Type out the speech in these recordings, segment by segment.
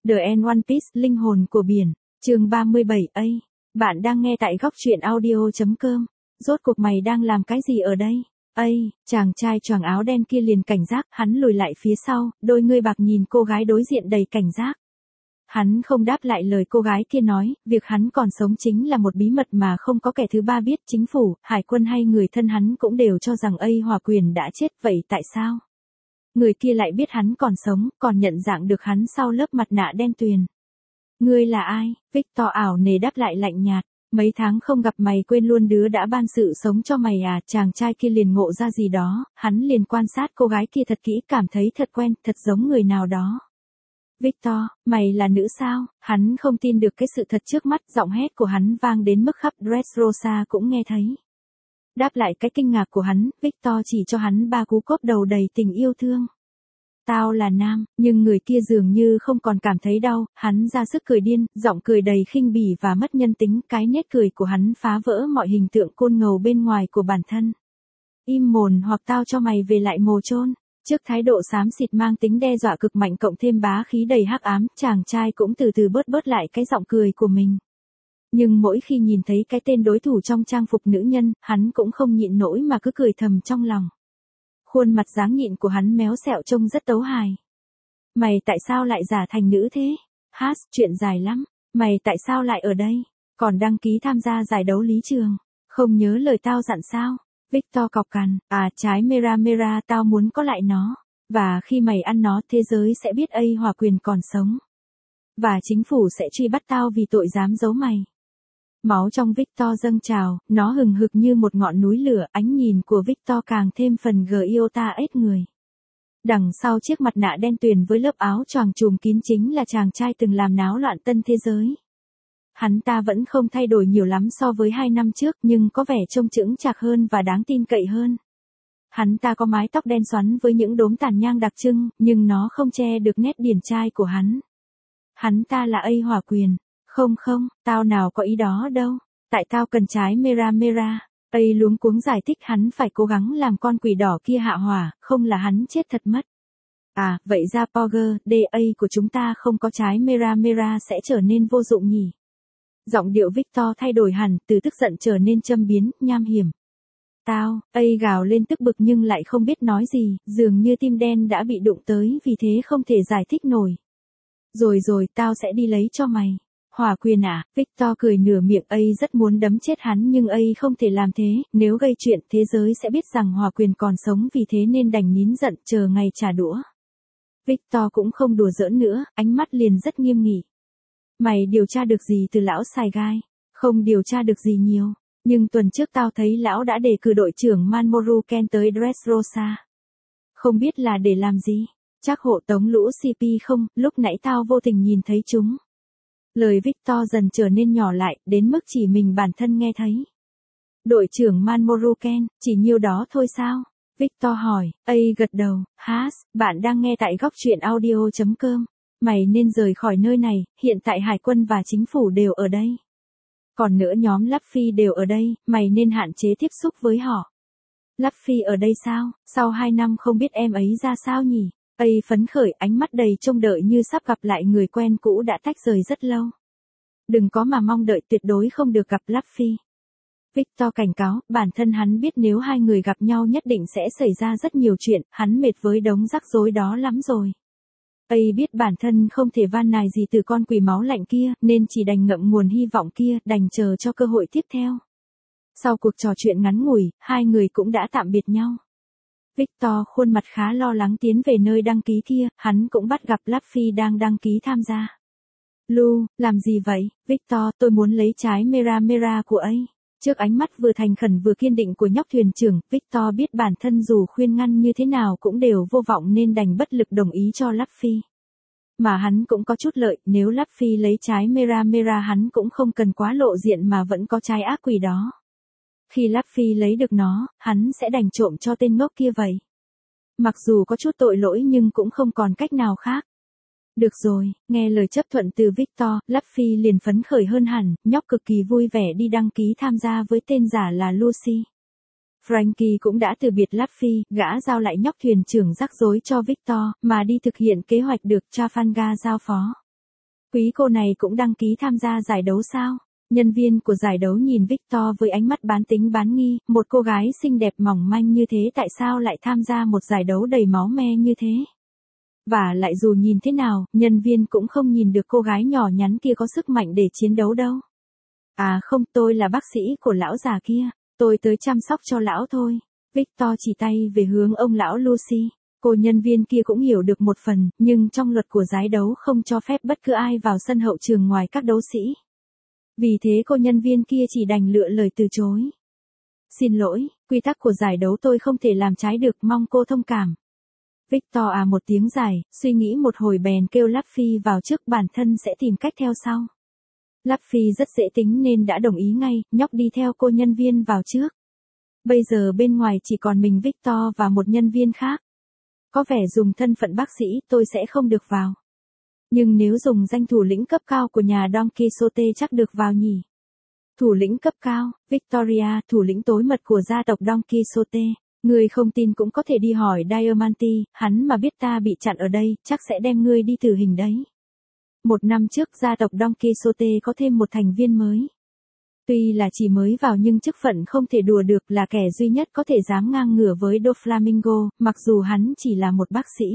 The End One Piece, linh hồn của biển, chương 37. Bạn đang nghe tại góc truyện audio.com. Rốt cuộc mày đang làm cái gì ở đây? Chàng trai choàng áo đen kia liền cảnh giác, hắn lùi lại phía sau, đôi ngươi bạc nhìn cô gái đối diện đầy cảnh giác. Hắn không đáp lại lời cô gái kia nói, việc hắn còn sống chính là một bí mật mà không có kẻ thứ ba biết, chính phủ, hải quân hay người thân hắn cũng đều cho rằng Hòa Quyền đã chết, vậy tại sao? Người kia lại biết hắn còn sống, còn nhận dạng được hắn sau lớp mặt nạ đen tuyền. Ngươi là ai? Victor ảo nề đáp lại lạnh nhạt. Mấy tháng không gặp mày quên luôn đứa đã ban sự sống cho mày à? Chàng trai kia liền ngộ ra gì đó, hắn liền quan sát cô gái kia thật kỹ, cảm thấy thật quen, thật giống người nào đó. Victor, mày là nữ sao? Hắn không tin được cái sự thật trước mắt, giọng hét của hắn vang đến mức khắp Dressrosa cũng nghe thấy. Đáp lại cái kinh ngạc của hắn, Victor chỉ cho hắn 3 cú cốp đầu đầy tình yêu thương. Tao là nam, nhưng người kia dường như không còn cảm thấy đau, hắn ra sức cười điên, giọng cười đầy khinh bỉ và mất nhân tính, cái nét cười của hắn phá vỡ mọi hình tượng côn ngầu bên ngoài của bản thân. Im mồm hoặc tao cho mày về lại mồ chôn. Trước thái độ xám xịt mang tính đe dọa cực mạnh cộng thêm bá khí đầy hắc ám, chàng trai cũng từ từ bớt lại cái giọng cười của mình. Nhưng mỗi khi nhìn thấy cái tên đối thủ trong trang phục nữ nhân, hắn cũng không nhịn nổi mà cứ cười thầm trong lòng. Khuôn mặt dáng nhịn của hắn méo xẹo trông rất tấu hài. Mày tại sao lại giả thành nữ thế? Chuyện dài lắm. Mày tại sao lại ở đây? Còn đăng ký tham gia giải đấu lý trường. Không nhớ lời tao dặn sao? Victor cọc cằn. Trái Mera, tao muốn có lại nó. Và khi mày ăn nó, thế giới sẽ biết Hòa Quyền còn sống. Và chính phủ sẽ truy bắt tao vì tội dám giấu mày. Máu trong Victor dâng trào, nó hừng hực như một ngọn núi lửa, ánh nhìn của Victor càng thêm phần Giota ếch người. Đằng sau chiếc mặt nạ đen tuyền với lớp áo choàng trùm kín chính là chàng trai từng làm náo loạn tân thế giới. Hắn ta vẫn không thay đổi nhiều lắm so với 2 năm trước, nhưng có vẻ trông chững chạc hơn và đáng tin cậy hơn. Hắn ta có mái tóc đen xoắn với những đốm tàn nhang đặc trưng, nhưng nó không che được nét điển trai của hắn. Hắn ta là Hòa Quyền. Không, tao nào có ý đó đâu. Tại tao cần trái Mera. Luống cuống giải thích hắn phải cố gắng làm con quỷ đỏ kia hạ hỏa, không là hắn chết thật mất. Vậy ra Power, DA của chúng ta không có trái Mera sẽ trở nên vô dụng nhỉ? Giọng điệu Victor thay đổi hẳn, từ tức giận trở nên châm biếm, nham hiểm. Tao, gào lên tức bực nhưng lại không biết nói gì, dường như tim đen đã bị đụng tới vì thế không thể giải thích nổi. Rồi, tao sẽ đi lấy cho mày. Hòa Quyền à? Victor cười nửa miệng, rất muốn đấm chết hắn nhưng không thể làm thế, nếu gây chuyện thế giới sẽ biết rằng Hòa Quyền còn sống, vì thế nên đành nín giận chờ ngày trả đũa. Victor cũng không đùa giỡn nữa, ánh mắt liền rất nghiêm nghị. Mày điều tra được gì từ lão Sài Gai? Không điều tra được gì nhiều, nhưng tuần trước tao thấy lão đã đề cử đội trưởng Mamoru Ken tới Dressrosa. Không biết là để làm gì? Chắc hộ tống lũ CP không, lúc nãy tao vô tình nhìn thấy chúng. Lời Victor dần trở nên nhỏ lại, đến mức chỉ mình bản thân nghe thấy. Đội trưởng Mamoru Ken, chỉ nhiêu đó thôi sao? Victor hỏi, gật đầu, bạn đang nghe tại góc truyện audio.com. Mày nên rời khỏi nơi này, hiện tại hải quân và chính phủ đều ở đây. Còn nữa nhóm Luffy đều ở đây, mày nên hạn chế tiếp xúc với họ. Luffy ở đây sao? Sau 2 năm không biết em ấy ra sao nhỉ? Phấn khởi, ánh mắt đầy trông đợi như sắp gặp lại người quen cũ đã tách rời rất lâu. Đừng có mà mong đợi, tuyệt đối không được gặp Luffy. Victor cảnh cáo, bản thân hắn biết nếu hai người gặp nhau nhất định sẽ xảy ra rất nhiều chuyện, hắn mệt với đống rắc rối đó lắm rồi. Biết bản thân không thể van nài gì từ con quỷ máu lạnh kia, nên chỉ đành ngậm nguồn hy vọng kia, đành chờ cho cơ hội tiếp theo. Sau cuộc trò chuyện ngắn ngủi, hai người cũng đã tạm biệt nhau. Victor khuôn mặt khá lo lắng tiến về nơi đăng ký kia, hắn cũng bắt gặp Luffy đang đăng ký tham gia. Lu, làm gì vậy? Victor, tôi muốn lấy trái Mera của ấy. Trước ánh mắt vừa thành khẩn vừa kiên định của nhóc thuyền trưởng, Victor biết bản thân dù khuyên ngăn như thế nào cũng đều vô vọng nên đành bất lực đồng ý cho Luffy. Mà hắn cũng có chút lợi, nếu Luffy lấy trái Mera hắn cũng không cần quá lộ diện mà vẫn có trái ác quỷ đó. Khi Luffy lấy được nó, hắn sẽ đành trộm cho tên ngốc kia vậy. Mặc dù có chút tội lỗi nhưng cũng không còn cách nào khác. Được rồi, nghe lời chấp thuận từ Victor, Luffy liền phấn khởi hơn hẳn, nhóc cực kỳ vui vẻ đi đăng ký tham gia với tên giả là Lucy. Frankie cũng đã từ biệt Luffy, gã giao lại nhóc thuyền trưởng rắc rối cho Victor, mà đi thực hiện kế hoạch được Trafalgar giao phó. Quý cô này cũng đăng ký tham gia giải đấu sao? Nhân viên của giải đấu nhìn Victor với ánh mắt bán tính bán nghi, một cô gái xinh đẹp mỏng manh như thế tại sao lại tham gia một giải đấu đầy máu me như thế? Và lại dù nhìn thế nào, nhân viên cũng không nhìn được cô gái nhỏ nhắn kia có sức mạnh để chiến đấu đâu. À không, tôi là bác sĩ của lão già kia, tôi tới chăm sóc cho lão thôi. Victor chỉ tay về hướng ông lão Lucy. Cô nhân viên kia cũng hiểu được một phần, nhưng trong luật của giải đấu không cho phép bất cứ ai vào sân hậu trường ngoài các đấu sĩ. Vì thế cô nhân viên kia chỉ đành lựa lời từ chối. Xin lỗi, quy tắc của giải đấu tôi không thể làm trái được, mong cô thông cảm. Victor à một tiếng dài, suy nghĩ một hồi bèn kêu Luffy vào trước, bản thân sẽ tìm cách theo sau. Luffy rất dễ tính nên đã đồng ý ngay, nhóc đi theo cô nhân viên vào trước. Bây giờ bên ngoài chỉ còn mình Victor và một nhân viên khác. Có vẻ dùng thân phận bác sĩ tôi sẽ không được vào. Nhưng nếu dùng danh thủ lĩnh cấp cao của nhà Don Quixote chắc được vào nhỉ. Thủ lĩnh cấp cao, Victoria, thủ lĩnh tối mật của gia tộc Don Quixote. Ngươi không tin cũng có thể đi hỏi Diamante, hắn mà biết ta bị chặn ở đây, chắc sẽ đem ngươi đi tử hình đấy. Một năm trước gia tộc Don Quixote có thêm một thành viên mới. Tuy là chỉ mới vào nhưng chức phận không thể đùa được, là kẻ duy nhất có thể dám ngang ngửa với Doflamingo, mặc dù hắn chỉ là một bác sĩ.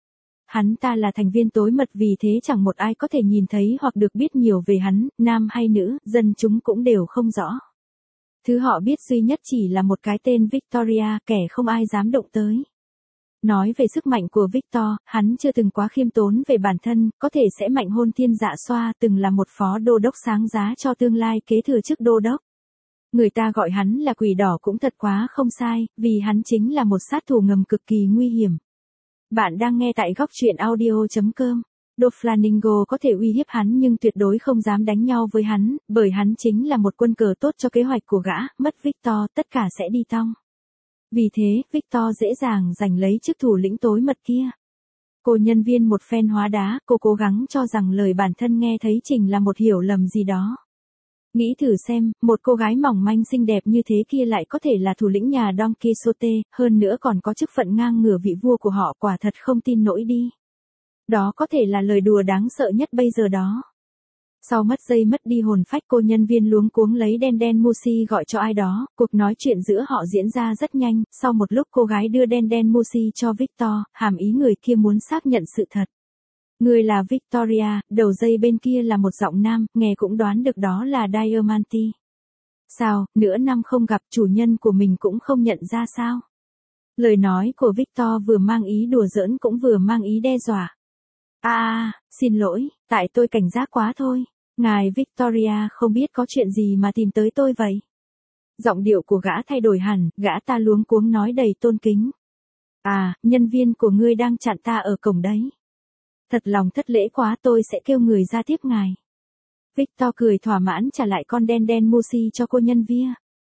Hắn ta là thành viên tối mật, vì thế chẳng một ai có thể nhìn thấy hoặc được biết nhiều về hắn, nam hay nữ, dân chúng cũng đều không rõ. Thứ họ biết duy nhất chỉ là một cái tên Victoria, kẻ không ai dám động tới. Nói về sức mạnh của Victor, hắn chưa từng quá khiêm tốn về bản thân, có thể sẽ mạnh hơn Thiên Dạ Xoa, từng là một phó đô đốc sáng giá cho tương lai kế thừa chức đô đốc. Người ta gọi hắn là quỷ đỏ cũng thật quá không sai, vì hắn chính là một sát thủ ngầm cực kỳ nguy hiểm. Bạn đang nghe tại góc truyện audio.com. Doflamingo có thể uy hiếp hắn nhưng tuyệt đối không dám đánh nhau với hắn, bởi hắn chính là một quân cờ tốt cho kế hoạch của gã, mất Victor, tất cả sẽ đi tong. Vì thế, Victor dễ dàng giành lấy chức thủ lĩnh tối mật kia. Cô nhân viên một phen hóa đá, cô cố gắng cho rằng lời bản thân nghe thấy trình là một hiểu lầm gì đó. Nghĩ thử xem, một cô gái mỏng manh xinh đẹp như thế kia lại có thể là thủ lĩnh nhà Don Quixote, hơn nữa còn có chức phận ngang ngửa vị vua của họ, quả thật không tin nổi đi. Đó có thể là lời đùa đáng sợ nhất bây giờ đó. Sau mất giây mất đi hồn phách, cô nhân viên luống cuống lấy đen Mushi gọi cho ai đó, cuộc nói chuyện giữa họ diễn ra rất nhanh, sau một lúc cô gái đưa đen Mushi cho Victor, hàm ý người kia muốn xác nhận sự thật. Người là Victoria, đầu dây bên kia là một giọng nam, nghe cũng đoán được đó là Diamante. Sao, nửa năm không gặp, chủ nhân của mình cũng không nhận ra sao? Lời nói của Victor vừa mang ý đùa giỡn cũng vừa mang ý đe dọa. Xin lỗi, tại tôi cảnh giác quá thôi. Ngài Victoria không biết có chuyện gì mà tìm tới tôi vậy? Giọng điệu của gã thay đổi hẳn, gã ta luống cuống nói đầy tôn kính. Nhân viên của ngươi đang chặn ta ở cổng đấy. Thật lòng thất lễ quá, tôi sẽ kêu người ra tiếp ngài. Victor cười thỏa mãn trả lại con đen Mushi cho cô nhân viên.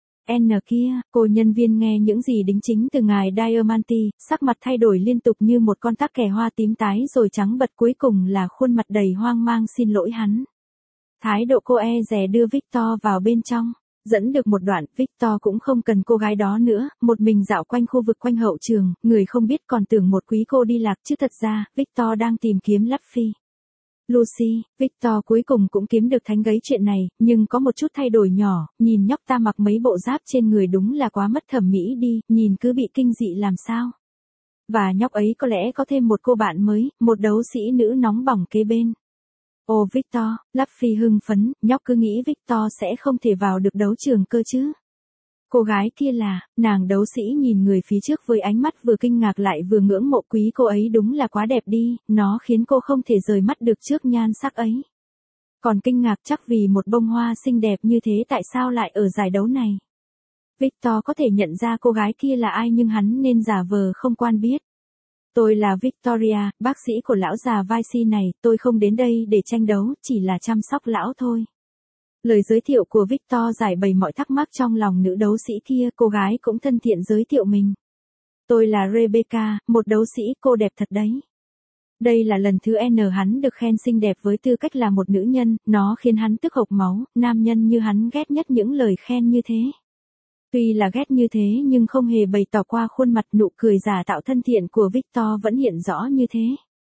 Cô nhân viên nghe những gì đính chính từ ngài Diamante, sắc mặt thay đổi liên tục như một con tắc kè hoa tím tái rồi trắng bật, cuối cùng là khuôn mặt đầy hoang mang xin lỗi hắn. Thái độ cô dè đưa Victor vào bên trong. Dẫn được một đoạn, Victor cũng không cần cô gái đó nữa, một mình dạo quanh khu vực quanh hậu trường, người không biết còn tưởng một quý cô đi lạc chứ thật ra, Victor đang tìm kiếm Luffy. Lucy, Victor cuối cùng cũng kiếm được thánh gấy chuyện này, nhưng có một chút thay đổi nhỏ, nhìn nhóc ta mặc mấy bộ giáp trên người đúng là quá mất thẩm mỹ đi, nhìn cứ bị kinh dị làm sao. Và nhóc ấy có lẽ có thêm một cô bạn mới, một đấu sĩ nữ nóng bỏng kế bên. Ô Victor, Luffy hưng phấn, nhóc cứ nghĩ Victor sẽ không thể vào được đấu trường cơ chứ. Cô gái kia là, nàng đấu sĩ nhìn người phía trước với ánh mắt vừa kinh ngạc lại vừa ngưỡng mộ, quý cô ấy đúng là quá đẹp đi, nó khiến cô không thể rời mắt được trước nhan sắc ấy. Còn kinh ngạc chắc vì một bông hoa xinh đẹp như thế tại sao lại ở giải đấu này. Victor có thể nhận ra cô gái kia là ai nhưng hắn nên giả vờ không quan biết. Tôi là Victoria, bác sĩ của lão già vai si này, tôi không đến đây để tranh đấu, chỉ là chăm sóc lão thôi. Lời giới thiệu của Victor giải bày mọi thắc mắc trong lòng nữ đấu sĩ kia, cô gái cũng thân thiện giới thiệu mình. Tôi là Rebecca, một đấu sĩ, cô đẹp thật đấy. Đây là lần thứ N hắn được khen xinh đẹp với tư cách là một nữ nhân, nó khiến hắn tức hộc máu, nam nhân như hắn ghét nhất những lời khen như thế. Tuy là ghét như thế nhưng không hề bày tỏ qua khuôn mặt, nụ cười giả tạo thân thiện của Victor vẫn hiện rõ như thế.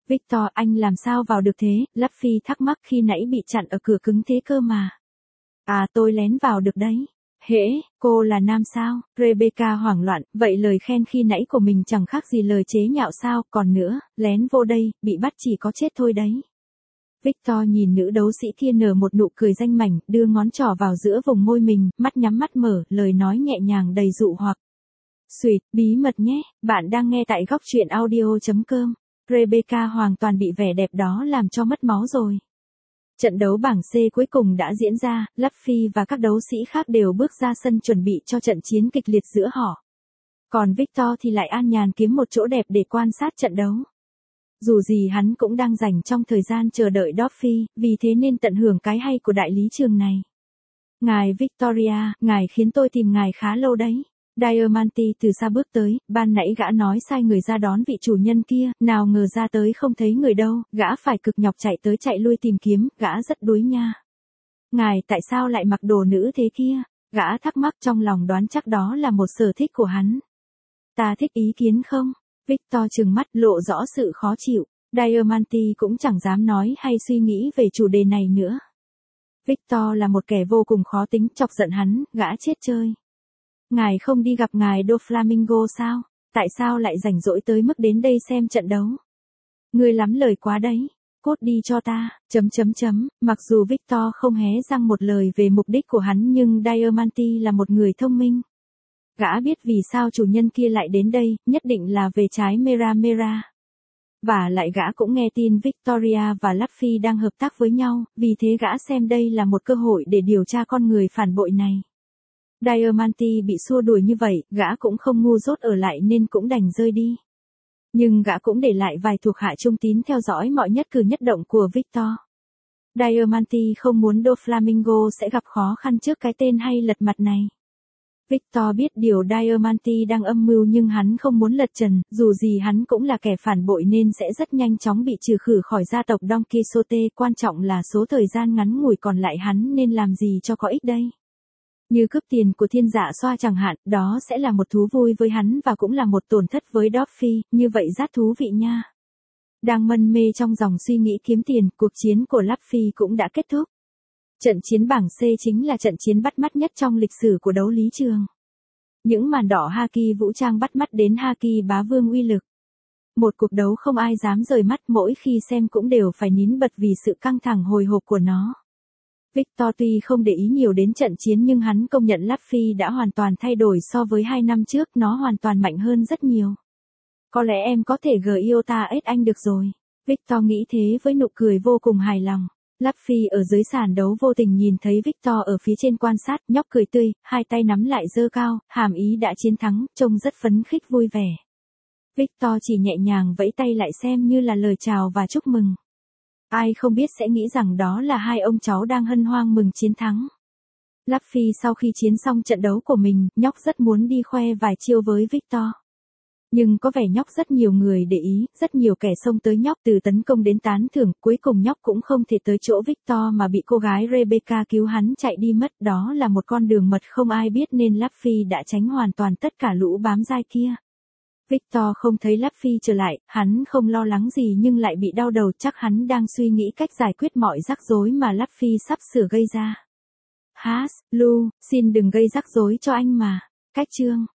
Victor, anh làm sao vào được thế? Luffy thắc mắc khi nãy bị chặn ở cửa cứng thế cơ mà. À, tôi lén vào được đấy. Hễ, cô là nam sao? Rebecca hoảng loạn, vậy lời khen khi nãy của mình chẳng khác gì lời chế nhạo sao? Còn nữa, lén vô đây, bị bắt chỉ có chết thôi đấy. Victor nhìn nữ đấu sĩ kia nở một nụ cười danh mảnh, đưa ngón trỏ vào giữa vùng môi mình, mắt nhắm mắt mở, lời nói nhẹ nhàng đầy dụ hoặc. Sweet, bí mật nhé, bạn đang nghe tại góc truyện audio.com. Rebecca hoàn toàn bị vẻ đẹp đó làm cho mất máu rồi. Trận đấu bảng C cuối cùng đã diễn ra, Luffy và các đấu sĩ khác đều bước ra sân chuẩn bị cho trận chiến kịch liệt giữa họ. Còn Victor thì lại an nhàn kiếm một chỗ đẹp để quan sát trận đấu. Dù gì hắn cũng đang dành trong thời gian chờ đợi Doffy, vì thế nên tận hưởng cái hay của đại lý trường này. Ngài Victoria, ngài khiến tôi tìm ngài khá lâu đấy. Diamante từ xa bước tới, ban nãy gã nói sai người ra đón vị chủ nhân kia, nào ngờ ra tới không thấy người đâu, gã phải cực nhọc chạy tới chạy lui tìm kiếm, gã rất đuối nha. Ngài tại sao lại mặc đồ nữ thế kia? Gã thắc mắc trong lòng đoán chắc đó là một sở thích của hắn. Ta thích ý kiến không? Victor trừng mắt lộ rõ sự khó chịu, Diamante cũng chẳng dám nói hay suy nghĩ về chủ đề này nữa. Victor là một kẻ vô cùng khó tính, chọc giận hắn, gã chết chơi. Ngài không đi gặp ngài Doflamingo sao? Tại sao lại rảnh rỗi tới mức đến đây xem trận đấu? Ngươi lắm lời quá đấy. Cốt đi cho ta, Mặc dù Victor không hé răng một lời về mục đích của hắn nhưng Diamante là một người thông minh. Gã biết vì sao chủ nhân kia lại đến đây, nhất định là về trái Mera Mera. Và lại gã cũng nghe tin Victoria và Luffy đang hợp tác với nhau, vì thế gã xem đây là một cơ hội để điều tra con người phản bội này. Diamante bị xua đuổi như vậy, gã cũng không ngu dốt ở lại nên cũng đành rơi đi. Nhưng gã cũng để lại vài thuộc hạ trung tín theo dõi mọi nhất cử nhất động của Victor. Diamante không muốn Doflamingo sẽ gặp khó khăn trước cái tên hay lật mặt này. Victor biết điều Diamante đang âm mưu nhưng hắn không muốn lật trần, dù gì hắn cũng là kẻ phản bội nên sẽ rất nhanh chóng bị trừ khử khỏi gia tộc Don Quixote, quan trọng là số thời gian ngắn ngủi còn lại hắn nên làm gì cho có ích đây. Như cướp tiền của thiên dạ xoa chẳng hạn, đó sẽ là một thú vui với hắn và cũng là một tổn thất với Doffy, như vậy rất thú vị nha. Đang mân mê trong dòng suy nghĩ kiếm tiền, cuộc chiến của Luffy cũng đã kết thúc. Trận chiến bảng C chính là trận chiến bắt mắt nhất trong lịch sử của đấu lý trường. Những màn đỏ Haki vũ trang bắt mắt đến Haki bá vương uy lực. Một cuộc đấu không ai dám rời mắt, mỗi khi xem cũng đều phải nín bật vì sự căng thẳng hồi hộp của nó. Victor tuy không để ý nhiều đến trận chiến nhưng hắn công nhận Luffy đã hoàn toàn thay đổi so với 2 năm trước, nó hoàn toàn mạnh hơn rất nhiều. Có lẽ em có thể Giota ết anh được rồi. Victor nghĩ thế với nụ cười vô cùng hài lòng. Luffy ở dưới sàn đấu vô tình nhìn thấy Victor ở phía trên quan sát, nhóc cười tươi, hai tay nắm lại giơ cao, hàm ý đã chiến thắng, trông rất phấn khích vui vẻ. Victor chỉ nhẹ nhàng vẫy tay lại xem như là lời chào và chúc mừng. Ai không biết sẽ nghĩ rằng đó là hai ông cháu đang hân hoan mừng chiến thắng. Luffy sau khi chiến xong trận đấu của mình, nhóc rất muốn đi khoe vài chiêu với Victor. Nhưng có vẻ nhóc rất nhiều người để ý, rất nhiều kẻ xông tới nhóc từ tấn công đến tán thưởng, cuối cùng nhóc cũng không thể tới chỗ Victor mà bị cô gái Rebecca cứu hắn chạy đi mất, đó là một con đường mật không ai biết nên Luffy đã tránh hoàn toàn tất cả lũ bám dai kia. Victor không thấy Luffy trở lại, hắn không lo lắng gì nhưng lại bị đau đầu, chắc hắn đang suy nghĩ cách giải quyết mọi rắc rối mà Luffy sắp sửa gây ra. Lu, xin đừng gây rắc rối cho anh mà. Cách chương